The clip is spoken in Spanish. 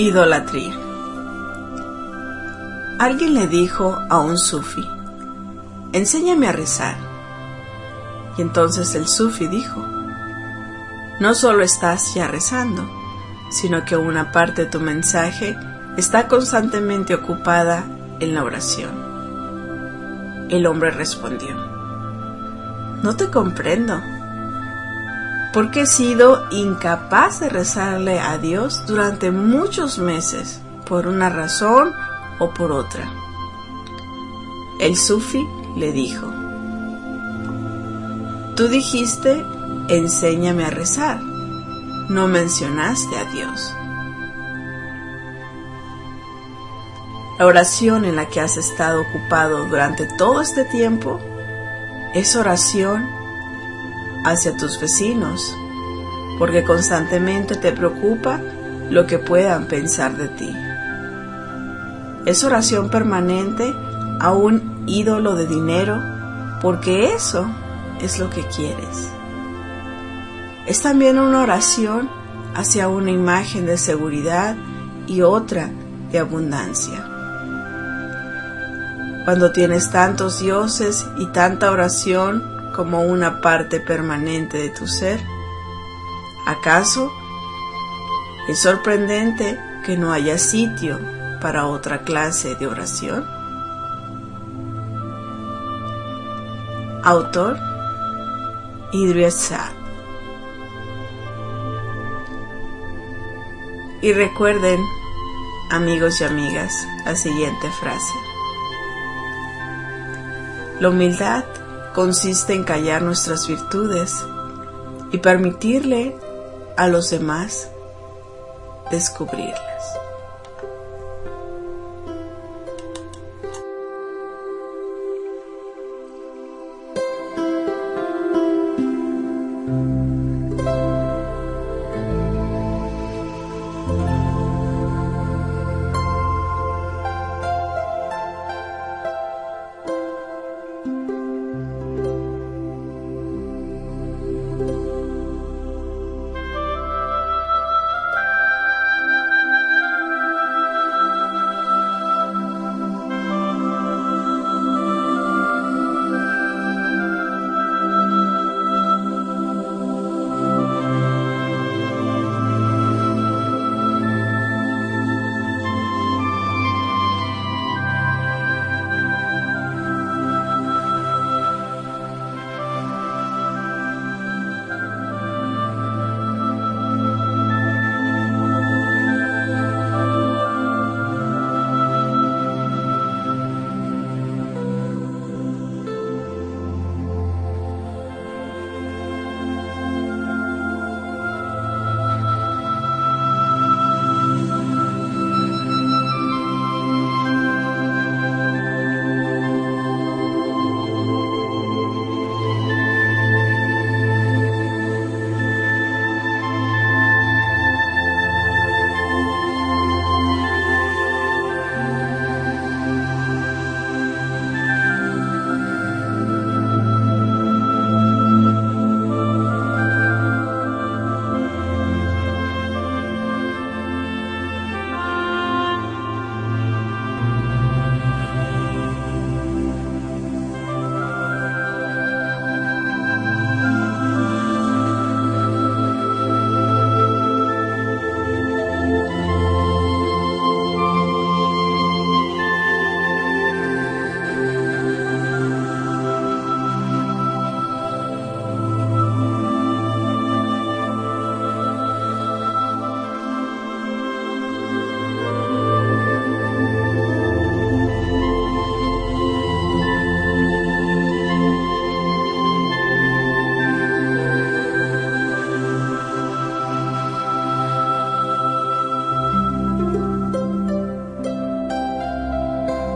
Idolatría. Alguien le dijo a un sufi: enséñame a rezar. Y entonces el sufi dijo: no solo estás ya rezando, sino que una parte de tu mensaje está constantemente ocupada en la oración. El hombre respondió: no te comprendo, porque he sido incapaz de rezarle a Dios durante muchos meses, por una razón o por otra. El sufi le dijo: tú dijiste, enséñame a rezar, no mencionaste a Dios. La oración en la que has estado ocupado durante todo este tiempo es oración hacia tus vecinos, porque constantemente te preocupa lo que puedan pensar de ti. Es oración permanente a un ídolo de dinero, porque eso es lo que quieres. Es también una oración hacia una imagen de seguridad y otra de abundancia. Cuando tienes tantos dioses y tanta oración como una parte permanente de tu ser, ¿acaso es sorprendente que no haya sitio para otra clase de oración? Autor: Idries Saad. Y recuerden, amigos y amigas, la siguiente frase: la humildad consiste en callar nuestras virtudes y permitirle a los demás descubrirlas.